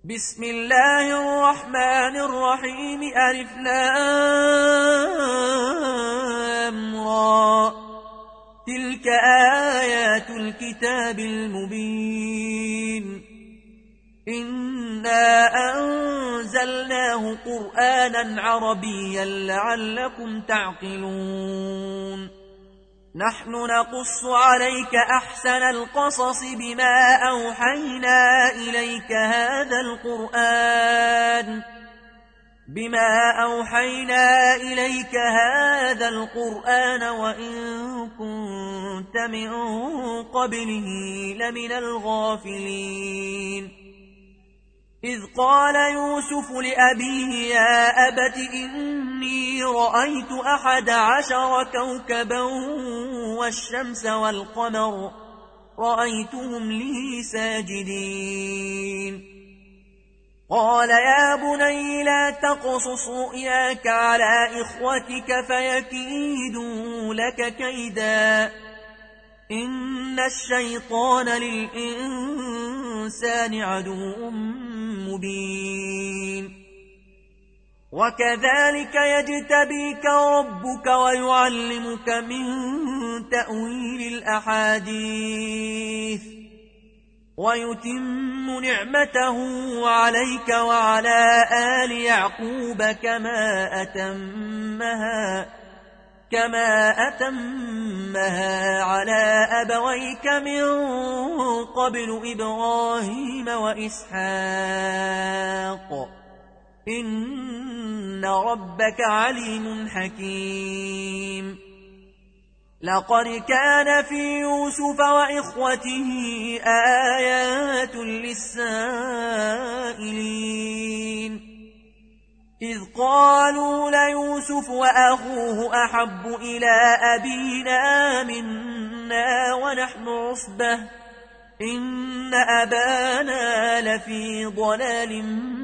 بسم الله الرحمن الرحيم ألف لام را تلك آيات الكتاب المبين إنا أنزلناه قرآنا عربيا لعلكم تعقلون نحن نقص عليك أحسن القصص بما أوحينا إليك هذا القرآن وإن كنت من قبله لمن الغافلين إذ قال يوسف لأبيه يا أبت إني رأيت 11 كوكبا والشمس والقمر رأيتهم لي ساجدين قال يا بني لا تقصص رؤياك على إخوتك فيكيدوا لك كيدا إن الشيطان للإنسان عدو مبين وكذلك يجتبيك ربك ويعلمك من تأويل الأحاديث ويتم نعمته عليك وعلى آل يعقوب كما أتمها على أبويك من قبل إبراهيم وإسحاق إن ربك عليم حكيم لقد كان في يوسف وإخوته آيات للسائلين إذ قالوا ليوسف وأخوه أحب إلى أبينا منا ونحن عصبة إن أبانا لفي ضلال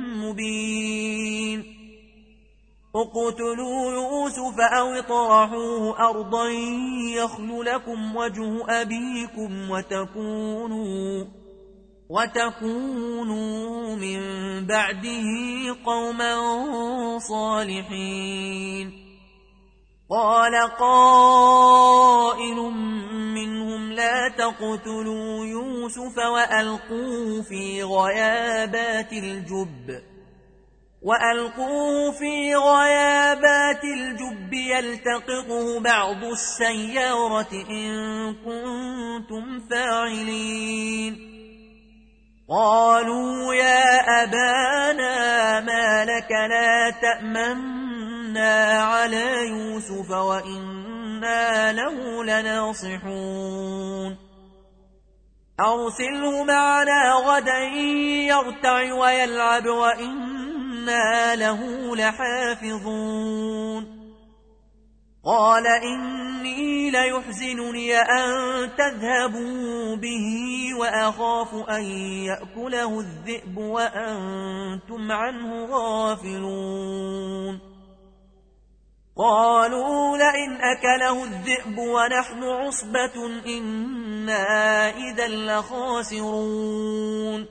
مبين اقتلوا يوسف أو اطرحوه أرضا يخل لكم وجه أبيكم وتكونوا من بعده قوما صالحين قال قائل منهم لا تقتلوا يوسف وألقوه في غيابات الجب يلتقطه بعض السيارة إن كنتم فاعلين قالوا يا أبانا ما لك لا تأمنا على يوسف وإنا له لناصحون أرسله معنا غدا يرتع ويلعب وإنا له لحافظون قال إني ليحزنني أن تذهبوا به وأخاف أن يأكله الذئب وأنتم عنه غافلون قالوا لئن أكله الذئب ونحن عصبة إنا إذا لخاسرون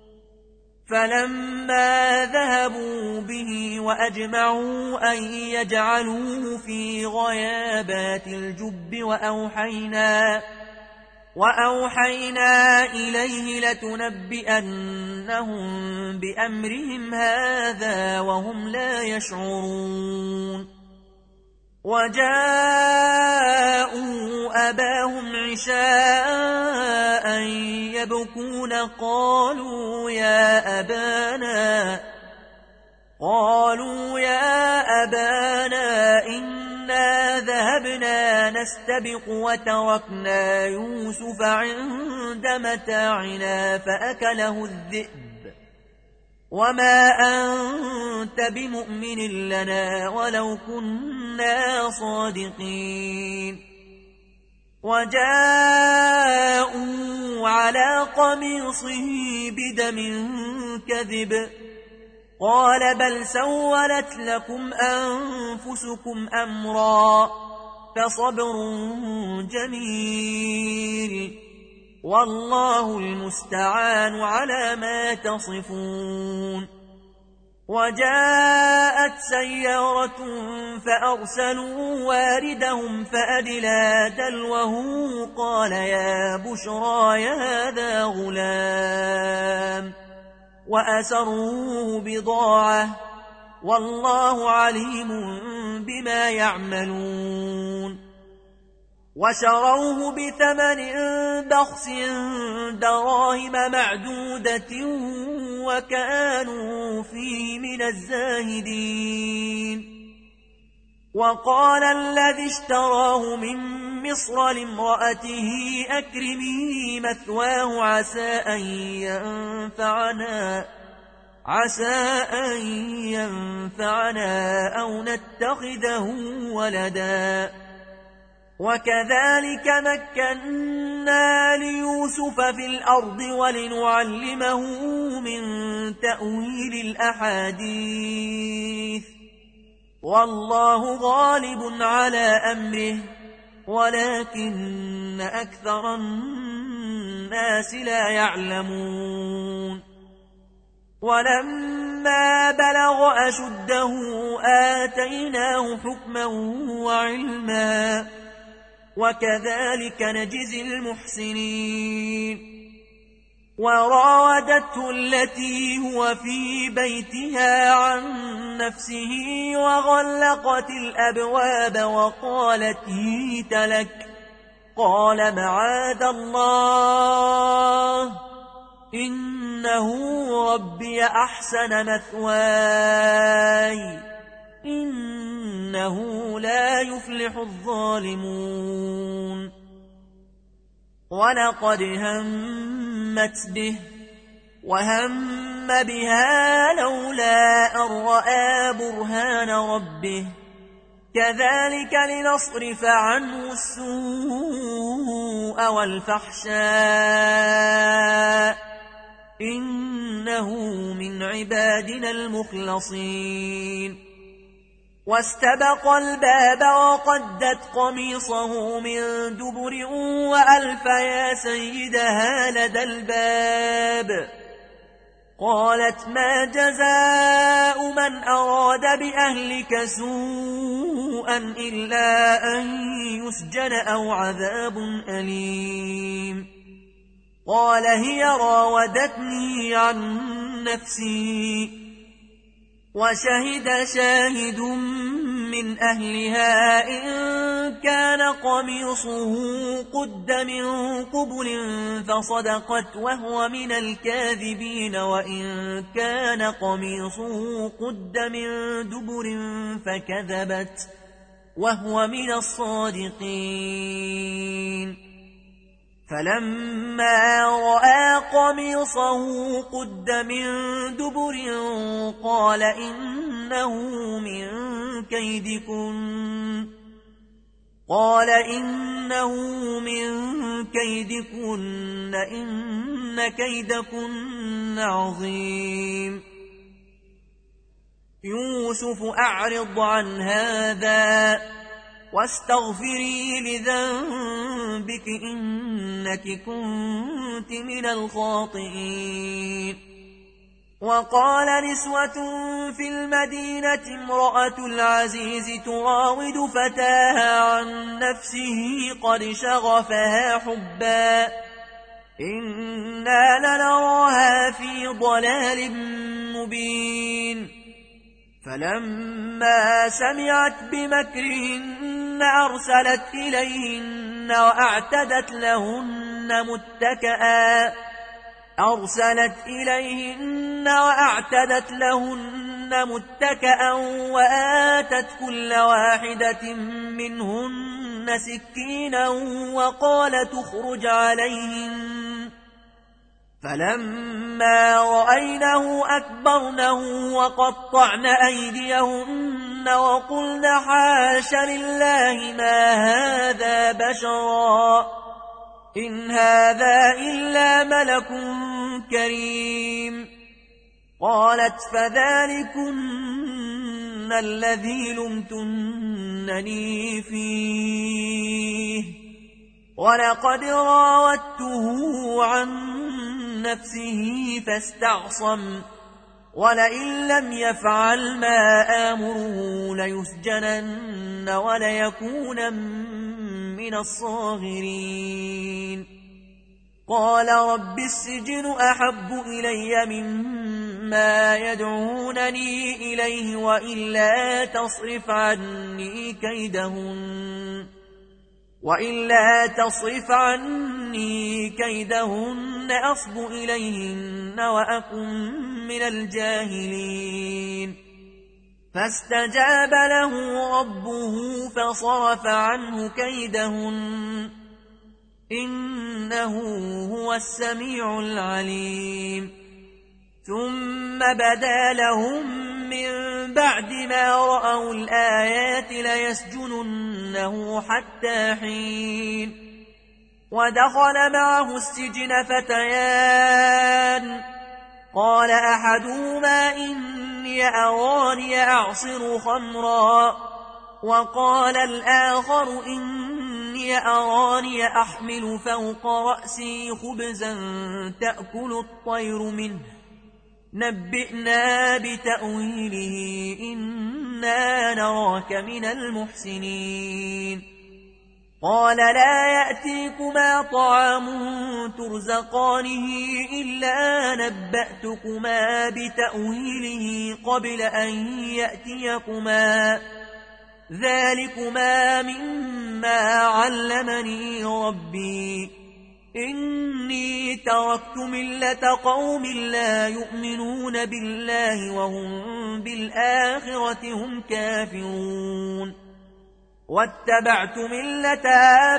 فلما ذهبوا به وأجمعوا أن يجعلوه في غيابات الجب وأوحينا إليه لتنبئنهم بأمرهم هذا وهم لا يشعرون وجاءوا أباهم عشاء يبكون قالوا يا أبانا إنا ذهبنا نستبق وتركنا يوسف عند متاعنا فأكله الذئب وما أنت بمؤمن لنا ولو كنا صادقين وجاءوا على قميصه بدم كذب قال بل سولت لكم أنفسكم أمرا فصبر جميل والله المستعان على ما تصفون. وجاءت سيارة فأرسلوا واردهم فأدلى دلوه قال يا بشرى هذا غلام وأسروه بضاعة والله عليم بما يعملون. وشروه بثمن بخس دراهم معدودة وكانوا فيه من الزاهدين. وقال الذي اشتراه من مصر لامرأته أكرمي مثواه عسى أن ينفعنا أو نتخذه ولدا. وكذلك مكنا ليوسف في الأرض ولنعلمه من تأويل الأحاديث والله غالب على أمره ولكن أكثر الناس لا يعلمون. ولما بلغ أشده آتيناه حكما وعلما وكذلك نجزي المحسنين. وراودته التي هو في بيتها عن نفسه وغلقت الأبواب وقالت هيت لك قال معاذ الله إنه ربي أحسن مثواي إنه لا يفلح الظالمون. ولقد همت به وهم بها لولا أن رأى برهان ربه كذلك لنصرف عنه السوء والفحشاء إنه من عبادنا المخلصين. واستبق الباب وقدت قميصه من دبر وألف يا سيدها لدى الباب قالت ما جزاء من أراد بأهلك سوءا إلا أن يسجن أو عذاب أليم. قال هي راودتني عن نفسي وشهد شاهد من أهلها إن كان قميصه قد من قبل فصدقت وهو من الكاذبين وإن كان قميصه قد من دبر فكذبت وهو من الصادقين. فلما رأى قميصه قد من دبر قال إنه من كيدكن إن كيدكن عظيم. يوسف أعرض عن هذا واستغفري لذنبك إنك كنت من الخاطئين. وقال نسوة في المدينة امرأة العزيز تراود فتاها عن نفسه قد شغفها حبا إنا لنراها في ضلال مبين. فلما سمعت بمكرهن أرسلت إليهن وأعتدت لهن متكئا وآتت كل واحدة منهن سكينا وقالت اخرج عليهن. فلما رأينه أكبرنه وقطعن أيديهن وقلن حاش لله ما هذا بشرا إن هذا إلا ملك كريم. قالت فذلكن الذي لمتنني فيه ولقد راودته عن نفسه فاستعصم ولئن لم يفعل ما آمره ليسجنن وليكون من الصاغرين قال رب السجن أحب إلي مما يدعونني إليه وإلا تصرف عني كيدهن أصب إليهن وأكن من الجاهلين فاستجاب له ربه فصرف عنه كيدهن إنه هو السميع العليم ثم بدا لهم من بعد ما رأوا الآيات ليسجننه حتى حين ودخل معه السجن فتيان قال أحدهما إني أراني أعصر خمرا وقال الآخر إني أراني أحمل فوق رأسي خبزا تأكل الطير منه نبئنا بتأويله إنا نراك من المحسنين قال لا يأتيكما طعام ترزقانه إلا نبأتكما بتأويله قبل أن يأتيكما ذلكما مما علمني ربي إني تركت ملة قوم لا يؤمنون بالله وهم بالآخرة هم كافرون واتبعت ملة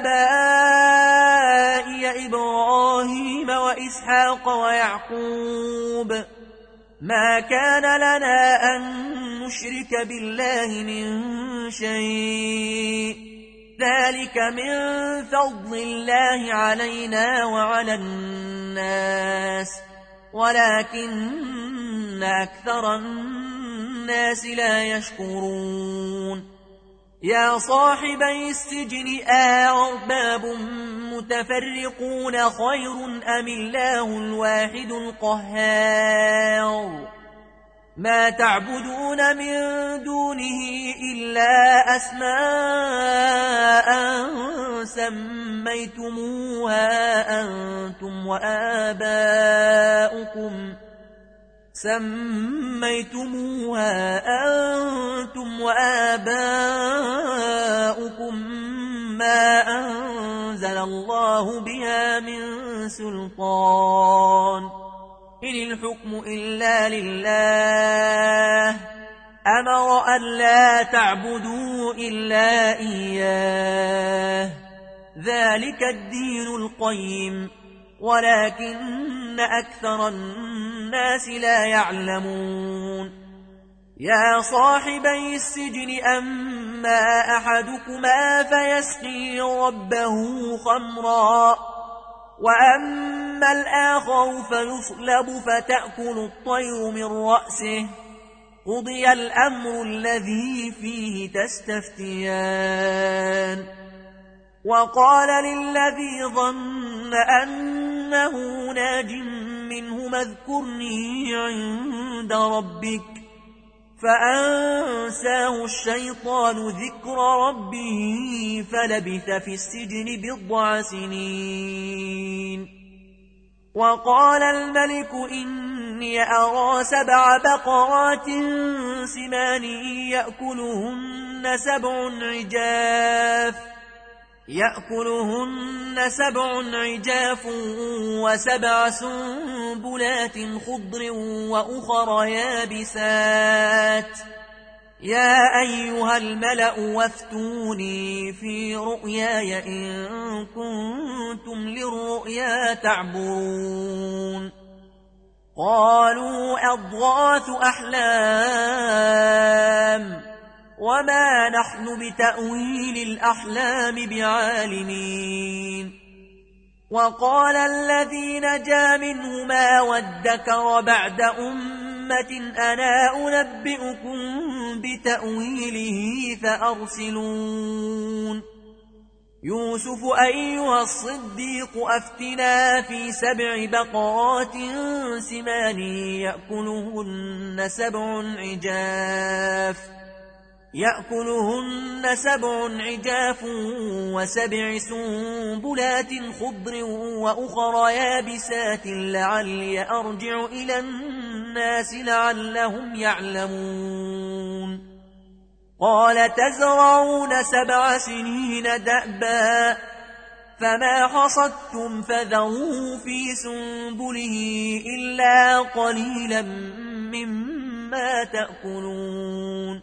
آبائي إبراهيم وإسحاق ويعقوب ما كان لنا أن نشرك بالله من شيء ذلك من فضل الله علينا وعلى الناس ولكن أكثر الناس لا يشكرون يا صاحبي السجن أأرباب متفرقون خير أم الله الواحد القهار ما تعبدون من دونه إلا أسماء سميتموها أنتم وآباؤكم ما أنزل الله بها من سلطان إن الحكم إلا لله أمر أن لا تعبدوا إلا إياه ذلك الدين القيم ولكن أكثر الناس لا يعلمون يا صاحبي السجن أما أحدكما فيسقي ربه خمرا وأما الآخر فيصلب فتأكل الطير من رأسه قضي الأمر الذي فيه تستفتيان وقال للذي ظن أنه ناج منه اذكرني عند ربك فأنساه الشيطان ذكر ربه فلبث في السجن 10 سنين وقال الملك إني أرى 7 بقرات سمان يأكلهن 7 عجاف و7 سنبلات خضر وأخر يابسات يا أيها الملأ وافتوني في رؤياي إن كنتم للرؤيا تعبرون قالوا أضغاث أحلام وما نحن بتأويل الأحلام بعالمين وقال الذي نجا منهما وادكر بعد أمة أنا أنبئكم بتأويله فأرسلون يوسف أيها الصديق أفتنا في 7 بقرات سمان يأكلهن 7 عجاف و7 سنبلات خضر وأخر يابسات لعلي أرجع إلى الناس لعلهم يعلمون قال تزرعون 7 سنين دأبا فما حصدتم فذروه في سنبله إلا قليلا مما تأكلون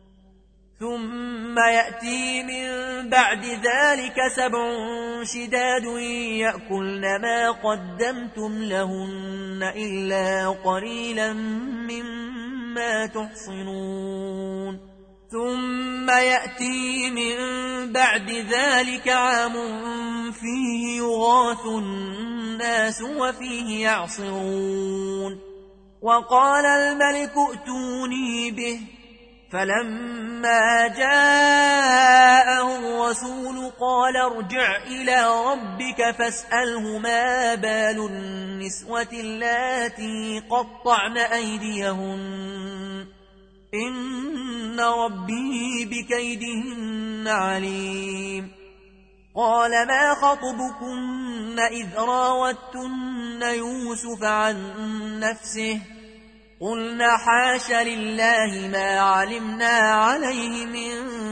ثم يأتي من بعد ذلك 7 شداد يأكلن ما قدمتم لهن إلا قليلا مما تحصنون ثم يأتي من بعد ذلك عام فيه يغاث الناس وفيه يعصرون وقال الملك ائتوني به فلما جاءه الرسول قال ارجع إلى ربك فاسأله ما بال النسوة اللاتي قطعن أيديهن إن ربي بكيدهن عليم قال ما خطبكن إذ راوتن يوسف عن نفسه قلنا حاش لله ما علمنا عليه من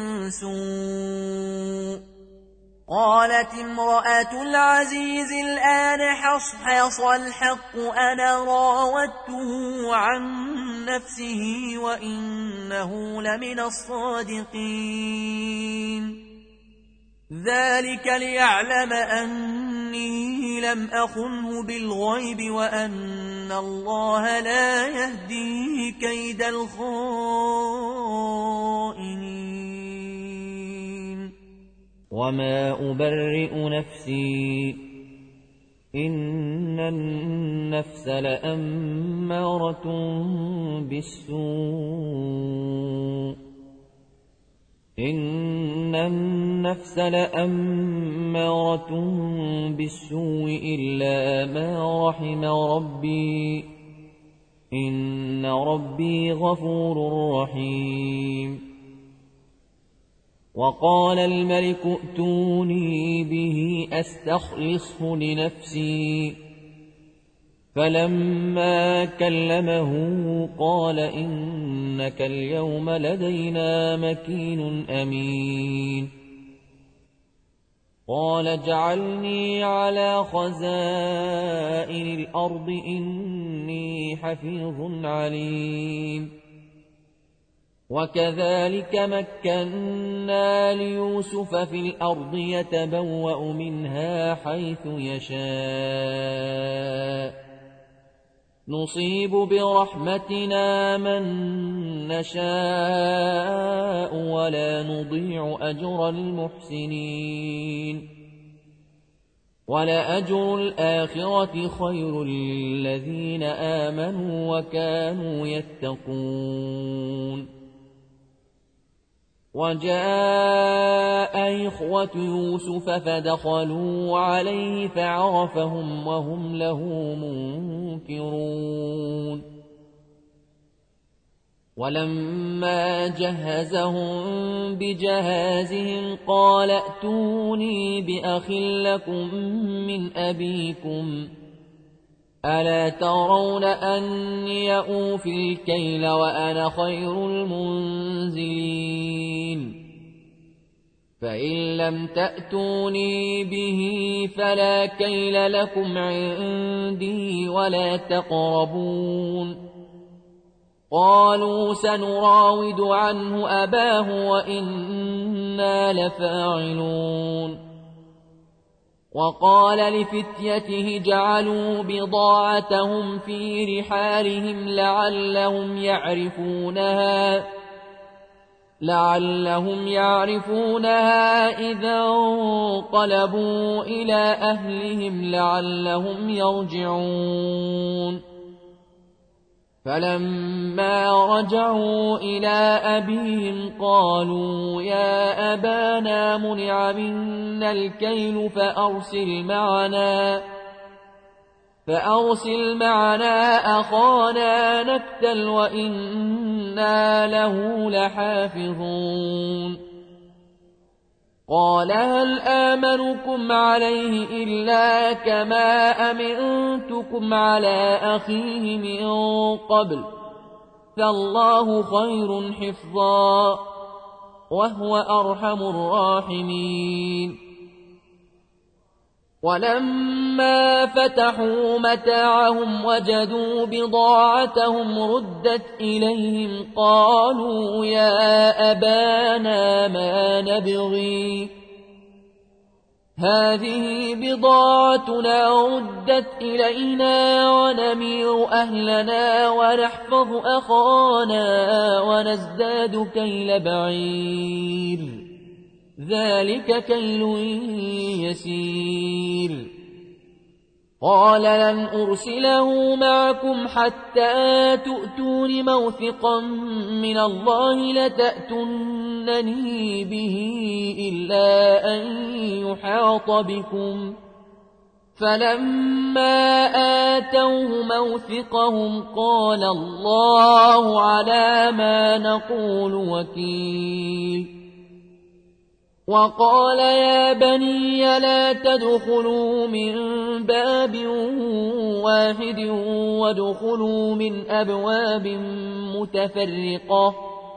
سوء قالت امرأة العزيز الآن حصحص الحق أنا راودته عن نفسه وإنه لمن الصادقين ذلك ليعلم أني لم أخنه بالغيب وأن الله لا يهدي كيد الخائنين وما أبرئ نفسي إن النفس لأمارة بالسوء إلا ما رحم ربي إن ربي غفور رحيم وقال الملك ائتوني به أستخلصه لنفسي فلما كلمه قال إنك اليوم لدينا مكين أمين قال اجعلني على خزائن الأرض إني حفيظ عليم وكذلك مكنا ليوسف في الأرض يتبوأ منها حيث يشاء نصيب برحمتنا من نشاء ولا نضيع أجر المحسنين ولأجر الآخرة خير للذين آمنوا وكانوا يتقون وجاء إخوة يوسف فدخلوا عليه فعرفهم وهم له منكرون ولما جهزهم بجهازهم قال ائتوني بأخ لكم من أبيكم ألا ترون أني أوفي الكيل وأنا خير المنزلين فإن لم تأتوني به فلا كيل لكم عندي ولا تقربون قالوا سنراود عنه أباه وإنا لفاعلون وقال لفتيته جعلوا بضاعتهم في رحالهم لعلهم يعرفونها إذا انقلبوا إلى أهلهم لعلهم يرجعون فلما رجعوا إلى أبيهم قالوا يا أبانا منع منا الكيل فأرسل معنا أخانا نكتل وإنا له لحافظون قال هل آمنكم عليه إلا كما أمنتكم على أخيه من قبل فالله خير حفظا وهو أرحم الراحمين ولما فتحوا متاعهم وجدوا بضاعتهم ردت إليهم قالوا يا أبانا ما نبغي هذه بضاعتنا ردت إلينا ونمير أهلنا ونحفظ أخانا ونزداد كيل بعير ذلك كيل يسير قال لن أرسله معكم حتى تؤتون موثقا من الله لتأتونني به إلا أن يحاط بكم فلما آتوه موثقهم قال الله على ما نقول وكيل وقال يا بني لا تدخلوا من باب واحد وادخلوا من أبواب متفرقة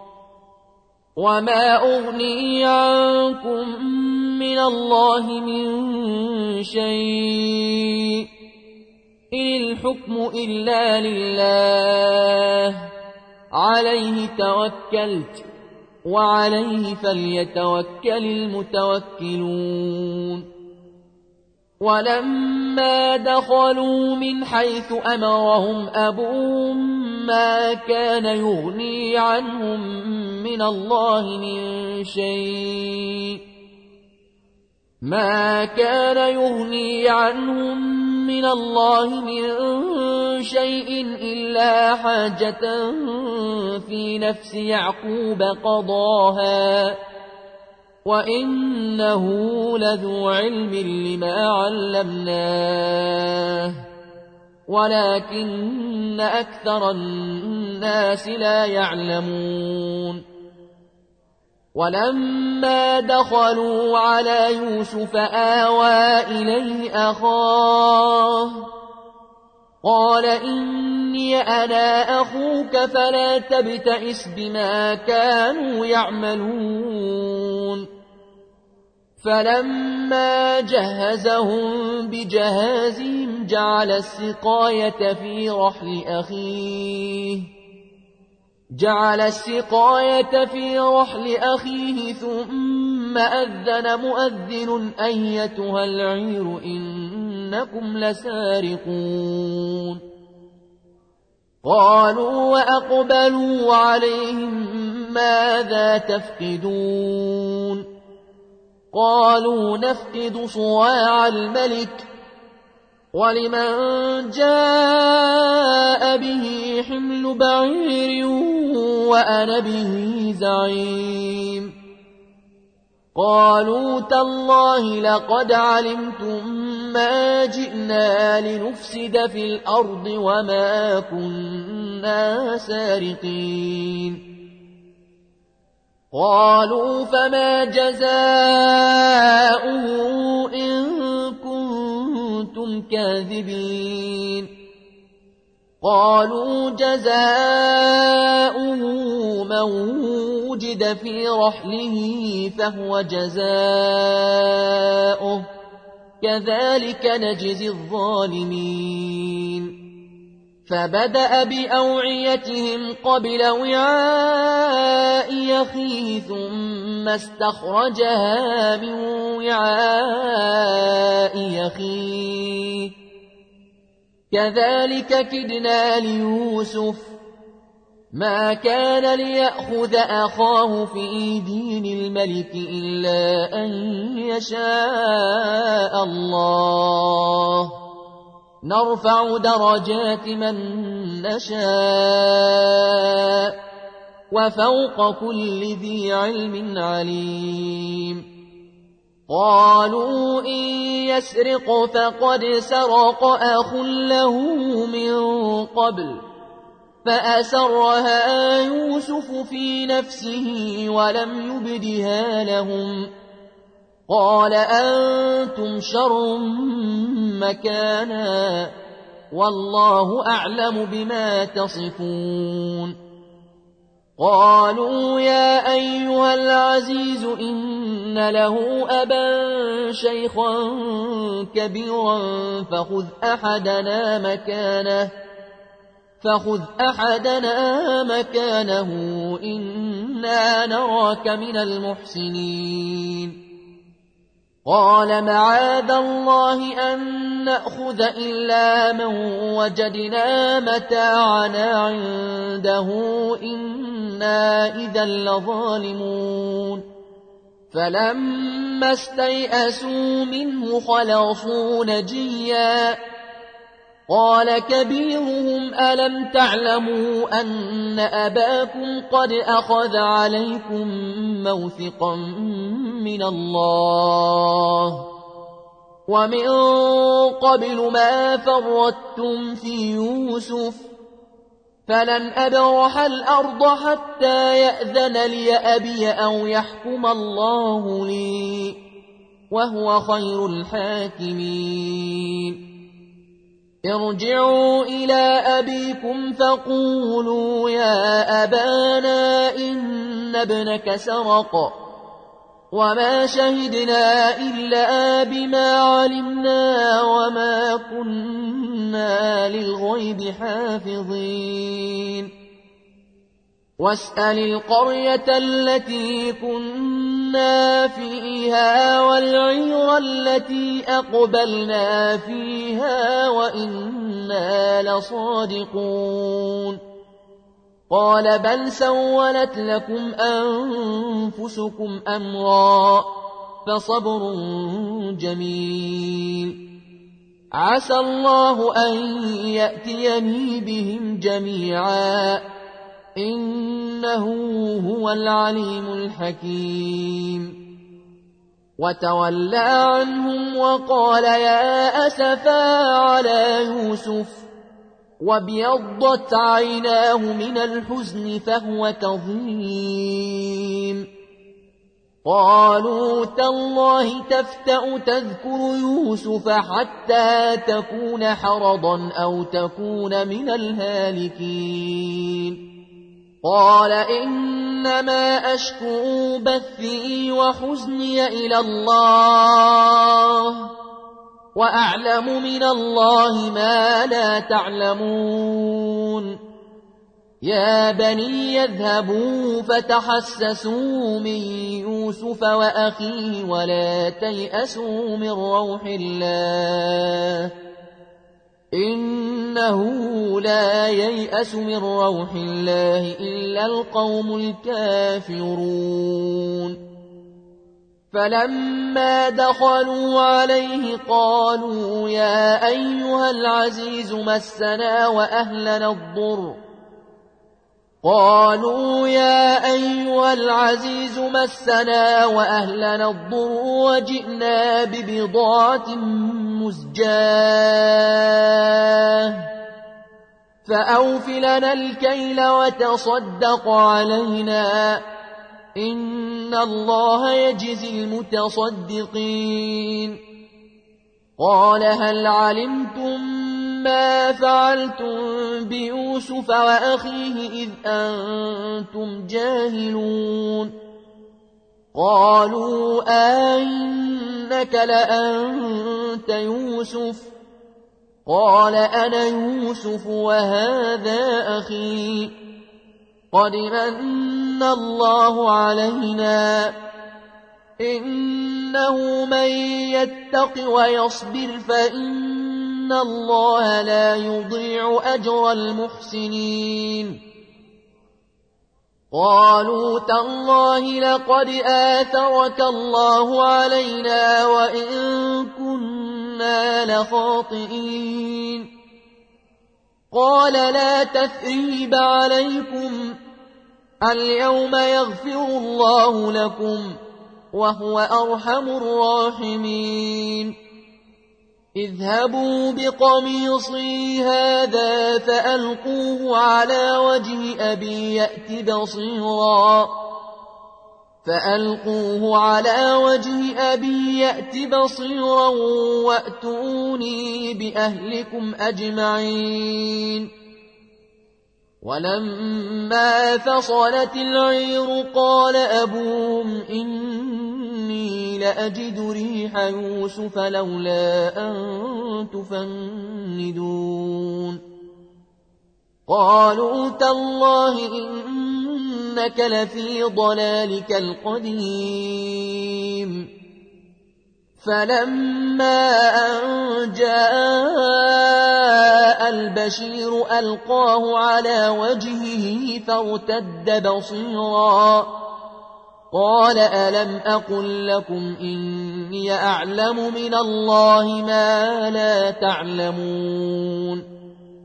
وما أغني عنكم من الله من شيء إن الحكم إلا لله عليه توكلت وعليه فليتوكل المتوكلون ولما دخلوا من حيث أمرهم أبوهم ما كان يغني عنهم من الله من شيء إلا حاجة في نفس يعقوب قضاها وإنه لذو علم لما علمناه ولكن أكثر الناس لا يعلمون ولما دخلوا على يوسف آوى إليه أخاه قال إني أنا أخوك فلا تبتئس بما كانوا يعملون فلما جهزهم بجهازهم جعل السقاية في رحل أخيه ثم أذن مؤذن أيتها العير إنكم لسارقون قالوا وأقبلوا عليهم ماذا تفقدون قالوا نفقد صواع الملك ولمن جاء به حمل بعير وأنا به زعيم قالوا تالله لقد علمتم ما جئنا لنفسد في الأرض وما كنا سارقين قالوا فما جزاؤه إن كنتم كاذبين قالوا جزاؤه من وجد في رحله فهو جزاؤه كذلك نجزي الظالمين فبدأ بأوعيتهم قبل وعاء أخيه ثم استخرجها من وعاء أخيه كذلك كدنا ليوسف ما كان ليأخذ أخاه في دين الملك إلا أن يشاء الله نرفع درجات من نشاء وفوق كل ذي علم عليم قالوا إن يسرق فقد سرق أخ له من قبل فأسرها يوسف في نفسه ولم يبدها لهم قال أنتم شر مكانا والله أعلم بما تصفون قالوا يا أيها العزيز إن له أبا شيخا كبيرا فخذ أحدنا مكانه إنا نراك من المحسنين قال معاذ الله أن نأخذ إلا من وجدنا متاعنا عنده إنا إذا لظالمون فلما استيئسوا منه خلصوا نجيا قال كبيرهم ألم تعلموا أن أباكم قد أخذ عليكم موثقا من الله ومن قبل ما فرطتم في يوسف فلن أبرح الأرض حتى يأذن لي أبي أو يحكم الله لي وهو خير الحاكمين ارجعوا إلى أبيكم فقولوا يا أبانا إن ابنك سرق وما شهدنا إلا بما علمنا وما كنا للغيب حافظين واسأل القرية التي كنا فيها والعير التي أقبلنا فيها وإنا لصادقون قال بل سولت لكم أنفسكم أمرا فصبر جميل عسى الله أن يأتيني بهم جميعا إنه هو العليم الحكيم وتولى عنهم وقال يا أسفا على يوسف وابيضت عيناه من الحزن فهو كظيم قالوا تالله تفتأ تذكر يوسف حتى تكون حرضا أو تكون من الهالكين قال إنما أشكو بثي وحزني إلى الله وأعلم من الله ما لا تعلمون يا بني يذهبوا فتحسسوا من يوسف وأخيه ولا تيأسوا من روح الله إنه لا ييأس من روح الله إلا القوم الكافرون فلما دخلوا عليه قالوا يا أيها العزيز مسنا وأهلنا الضر وجئنا ببضاعة مزجاة فأوف لنا الكيل وتصدق علينا إن الله يجزي المتصدقين قال هل علمتم ما فعلتم بيوسف وأخيه إذ أنتم جاهلون قالوا أئنك لأنت يوسف قال أنا يوسف وهذا أخي قد من الله علينا إنه من يتق ويصبر فإن الله لا يضيع أجر المحسنين قالوا تالله لقد آثرك الله علينا وإن كنا إنا لخاطئين قال لا تثريب عليكم اليوم يغفر الله لكم وهو أرحم الراحمين اذهبوا بقميصي هذا فألقوه على وجه أبي يأت بصيرا وأتوني بأهلكم أجمعين ولما فصلت العير قال أبوهم إني لأجد ريح يوسف لولا أن تفندون قالوا تالله إنك لفي ضلالك القديم فلما أن جاء البشير ألقاه على وجهه فارتد بصيرا قال ألم أقل لكم إني أعلم من الله ما لا تعلمون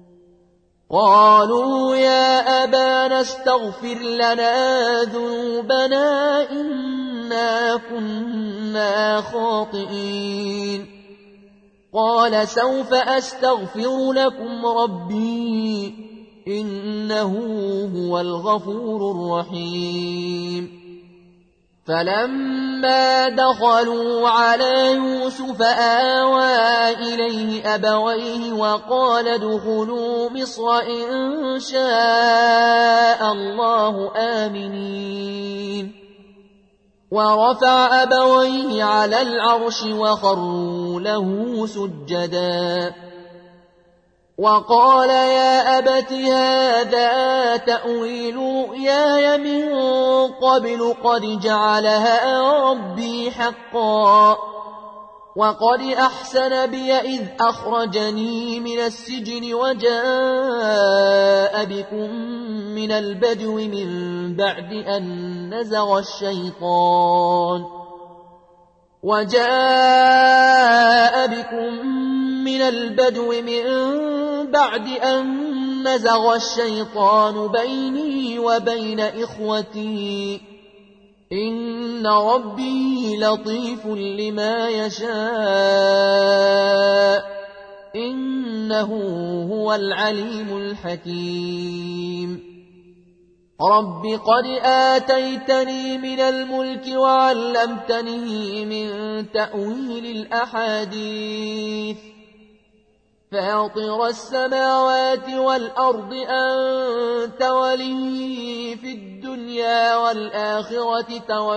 قالوا يا أبانا استغفر لنا ذنوبنا إنا كنا خاطئين قال سوف أستغفر لكم ربي إنه هو الغفور الرحيم فلما دخلوا على يوسف آوى إليه أبويه وقال ادخلوا مصر إن شاء الله آمنين ورفع أبويه على العرش وخروا له سجدا وقال يا أبت هذا تأويل رؤياي من قبل قد جعلها ربي حقا وقد أحسن بي إذ أخرجني من السجن وجاء بكم من البدو من بعد أن نزغ الشيطان بيني وبين إخوتي إن ربي لطيف لما يشاء إنه هو العليم الحكيم رب قد آتيتني من الملك وعلمتني من تأويل الأحاديث فاطر السماوات والأرض أنت ولي في الدنيا والآخرة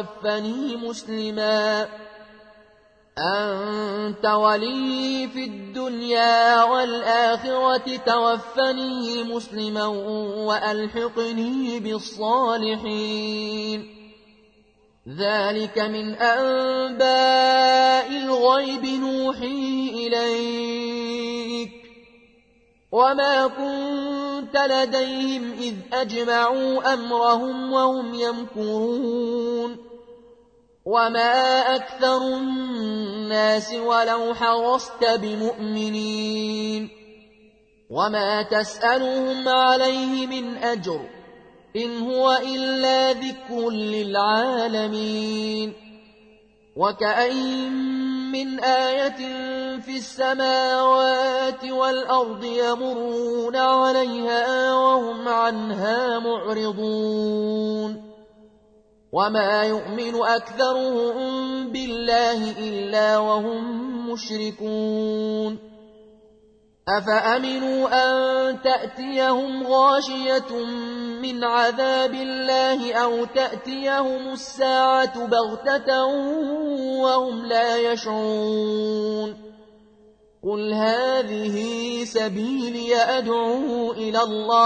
توفني مسلما وألحقني بالصالحين ذلك من أنباء الغيب نوحيه إليك وما كنت لديهم إذ أجمعوا أمرهم وهم يمكرون وما أكثر الناس ولو حرصت بمؤمنين وما تسألهم عليه من أجر إن هو إلا ذكر للعالمين وكأين من آية في السماوات والأرض يمرون عليها وهم عنها معرضون وما يؤمن أكثرهم بالله إلا وهم مشركون أفأمنوا أن تأتيهم غاشية من عذاب الله أو تأتيهم الساعة بغتة وهم لا يشعرون قل هذه سبيلي أدعو إلى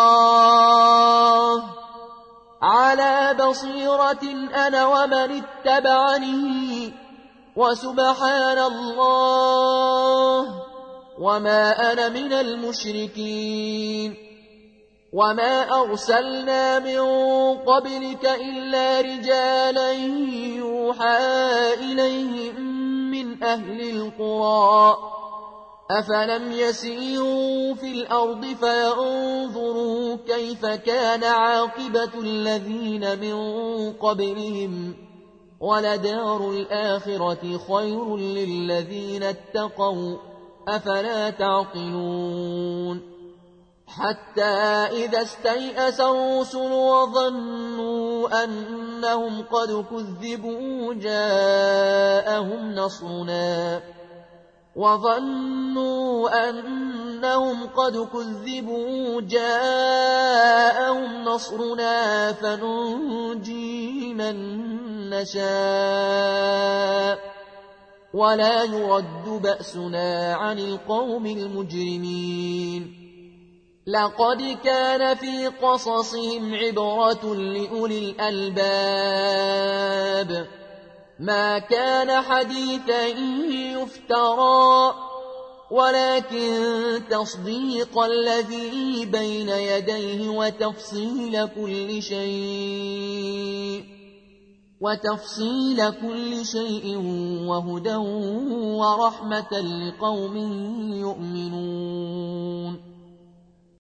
الله على بصيرة أنا ومن اتبعني وسبحان الله وما أنا من المشركين وما أرسلنا من قبلك إلا رجالا يوحى إليهم من أهل القرى أفلم يسيروا في الأرض فينظروا كيف كان عاقبة الذين من قبلهم ولدار الآخرة خير للذين اتقوا أفلا تعقلون حتى إذا استيأس الرسل وظنوا أنهم قد كذبوا جاءهم نصرنا فننجي من نشاء ولا يرد بأسنا عن القوم المجرمين لقد كان في قصصهم عبرة لأولي الألباب ما كان حديثا يفترى ولكن تصديق الذي بين يديه وتفصيل كل شيء وهدى ورحمة لقوم يؤمنون